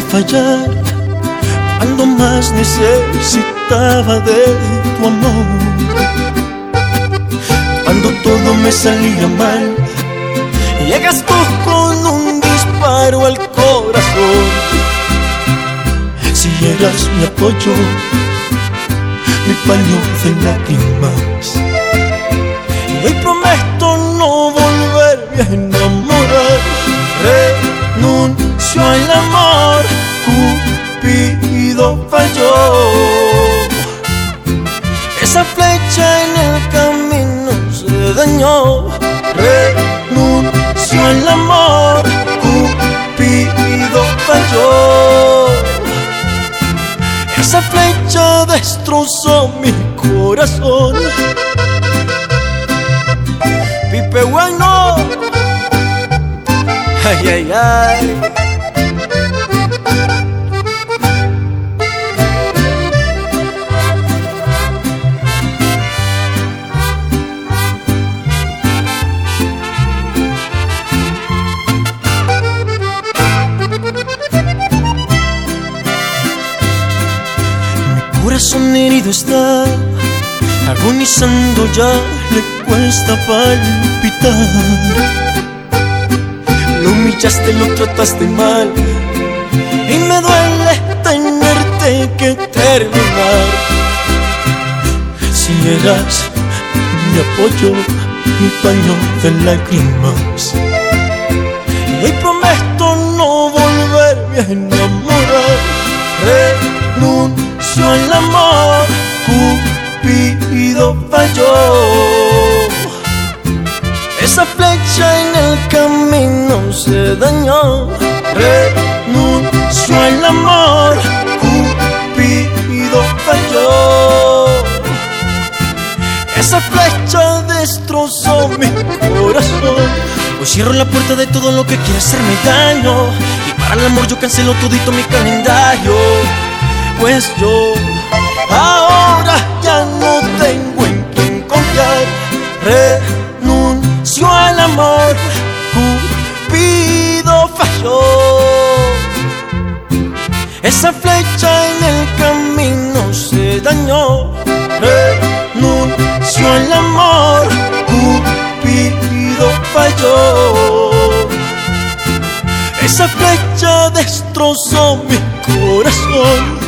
fallar cuando más necesitaba de tu amor. Cuando todo me salía mal, llegas tú con un disparo al corazón. Si eras mi apoyo, mi paño de lágrimas, y hoy prometo no volverme a enamorar. Renuncio al amor, Cupido falló. Esa flecha en el camino se dañó. Renuncio al amor, Cupido falló. Esa flecha destrozó mi corazón. Pipe bueno, ay, ay, ay. Mi corazón herido está, agonizando ya, le cuesta palpitar. Lo humillaste, lo trataste mal, y me duele tenerte que terminar. Si eras mi apoyo, mi paño de lágrimas, y hoy prometo no volverme a enamorar. Renuncio al amor, Cupido falló. Esa flecha en el camino se dañó. Renuncio al amor, Cupido falló. Esa flecha destrozó mi corazón. Hoy cierro la puerta de todo lo que quiere hacerme daño, y para el amor yo cancelo todito mi calendario. Pues yo ahora ya no tengo en quién confiar. Renuncio al amor, Cupido falló. Esa flecha en el camino se dañó. Renuncio al amor, Cupido falló. Esa flecha destrozó mi corazón.